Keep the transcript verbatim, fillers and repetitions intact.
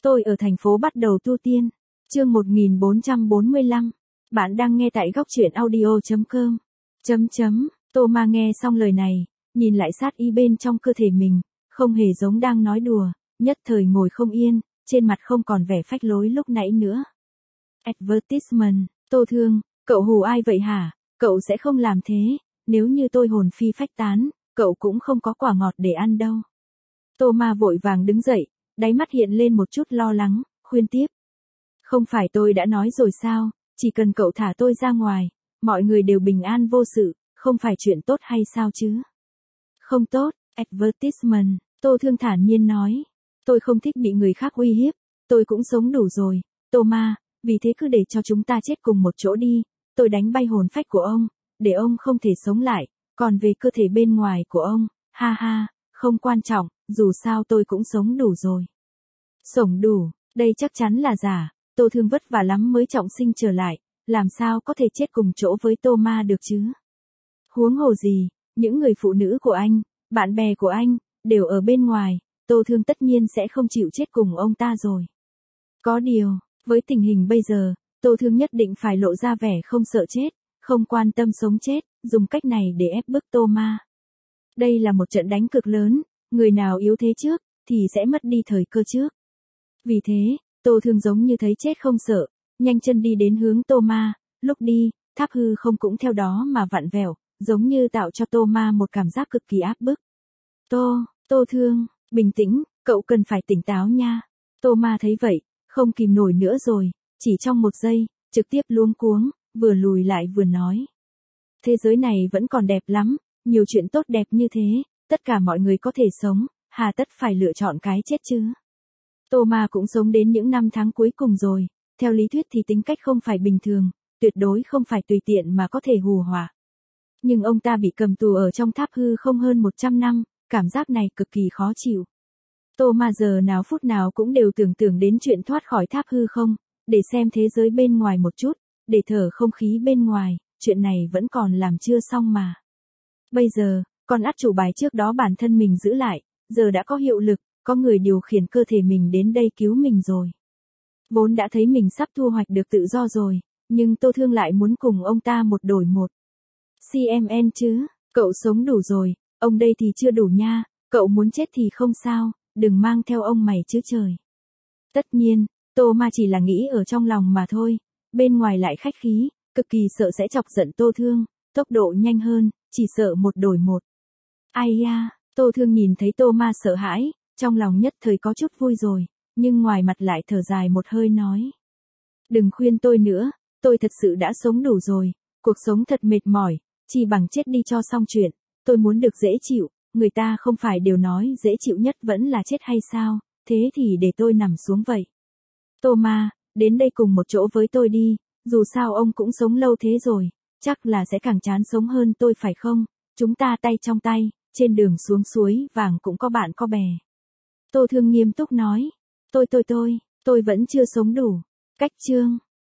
Tôi ở thành phố bắt đầu tu tiên. Chương một nghìn bốn trăm bốn mươi lăm. Bạn đang nghe tại góc truyện audio chấm com. Chấm chấm, Thomas nghe xong lời này, nhìn lại sát y bên trong cơ thể mình, không hề giống đang nói đùa, nhất thời ngồi không yên, trên mặt không còn vẻ phách lối lúc nãy nữa. Advertisement, Tô Thương, cậu hù ai vậy hả? Cậu sẽ không làm thế, nếu như tôi hồn phi phách tán, cậu cũng không có quả ngọt để ăn đâu. Thomas vội vàng đứng dậy, đáy mắt hiện lên một chút lo lắng, khuyên tiếp. Không phải tôi đã nói rồi sao, chỉ cần cậu thả tôi ra ngoài, mọi người đều bình an vô sự, không phải chuyện tốt hay sao chứ? Không tốt, advertisement, Tô Thương thản nhiên nói. Tôi không thích bị người khác uy hiếp, tôi cũng sống đủ rồi, Thomas, vì thế cứ để cho chúng ta chết cùng một chỗ đi, tôi đánh bay hồn phách của ông, để ông không thể sống lại, còn về cơ thể bên ngoài của ông, ha ha, không quan trọng, dù sao tôi cũng sống đủ rồi. Sống đủ, đây chắc chắn là giả, Tô Thương vất vả lắm mới trọng sinh trở lại, làm sao có thể chết cùng chỗ với Thomas được chứ? Huống hồ gì, những người phụ nữ của anh, bạn bè của anh, đều ở bên ngoài, Tô Thương tất nhiên sẽ không chịu chết cùng ông ta rồi. Có điều, với tình hình bây giờ, Tô Thương nhất định phải lộ ra vẻ không sợ chết, không quan tâm sống chết, dùng cách này để ép bức Thomas. Đây là một trận đánh cực lớn, người nào yếu thế trước, thì sẽ mất đi thời cơ trước. Vì thế, Tô Thương giống như thấy chết không sợ, nhanh chân đi đến hướng Thomas, lúc đi, tháp hư không cũng theo đó mà vặn vẹo, giống như tạo cho Thomas một cảm giác cực kỳ áp bức. Tô, Tô Thương, bình tĩnh, cậu cần phải tỉnh táo nha. Thomas thấy vậy, không kìm nổi nữa rồi, chỉ trong một giây, trực tiếp luống cuống, vừa lùi lại vừa nói. Thế giới này vẫn còn đẹp lắm, nhiều chuyện tốt đẹp như thế, tất cả mọi người có thể sống, hà tất phải lựa chọn cái chết chứ. Thomas cũng sống đến những năm tháng cuối cùng rồi, theo lý thuyết thì tính cách không phải bình thường, tuyệt đối không phải tùy tiện mà có thể hù họa. Nhưng ông ta bị cầm tù ở trong tháp hư không hơn một trăm năm, cảm giác này cực kỳ khó chịu. Thomas giờ nào phút nào cũng đều tưởng tượng đến chuyện thoát khỏi tháp hư không, để xem thế giới bên ngoài một chút, để thở không khí bên ngoài, chuyện này vẫn còn làm chưa xong mà. Bây giờ, con át chủ bài trước đó bản thân mình giữ lại, giờ đã có hiệu lực, có người điều khiển cơ thể mình đến đây cứu mình rồi. Vốn đã thấy mình sắp thu hoạch được tự do rồi, nhưng Tô Thương lại muốn cùng ông ta một đổi một. xê em en chứ, cậu sống đủ rồi, ông đây thì chưa đủ nha, cậu muốn chết thì không sao, đừng mang theo ông mày chứ trời. Tất nhiên, Thomas chỉ là nghĩ ở trong lòng mà thôi, bên ngoài lại khách khí, cực kỳ sợ sẽ chọc giận Tô Thương, tốc độ nhanh hơn, chỉ sợ một đổi một. Ai da, Tô Thương nhìn thấy Thomas sợ hãi, trong lòng nhất thời có chút vui rồi, nhưng ngoài mặt lại thở dài một hơi nói. Đừng khuyên tôi nữa, tôi thật sự đã sống đủ rồi, cuộc sống thật mệt mỏi, chỉ bằng chết đi cho xong chuyện, tôi muốn được dễ chịu, người ta không phải đều nói dễ chịu nhất vẫn là chết hay sao, thế thì để tôi nằm xuống vậy. Thomas, đến đây cùng một chỗ với tôi đi, dù sao ông cũng sống lâu thế rồi, chắc là sẽ càng chán sống hơn tôi phải không, chúng ta tay trong tay, trên đường xuống suối vàng cũng có bạn có bè. Tô Thương nghiêm túc nói, tôi tôi tôi, tôi vẫn chưa sống đủ. Cách chương.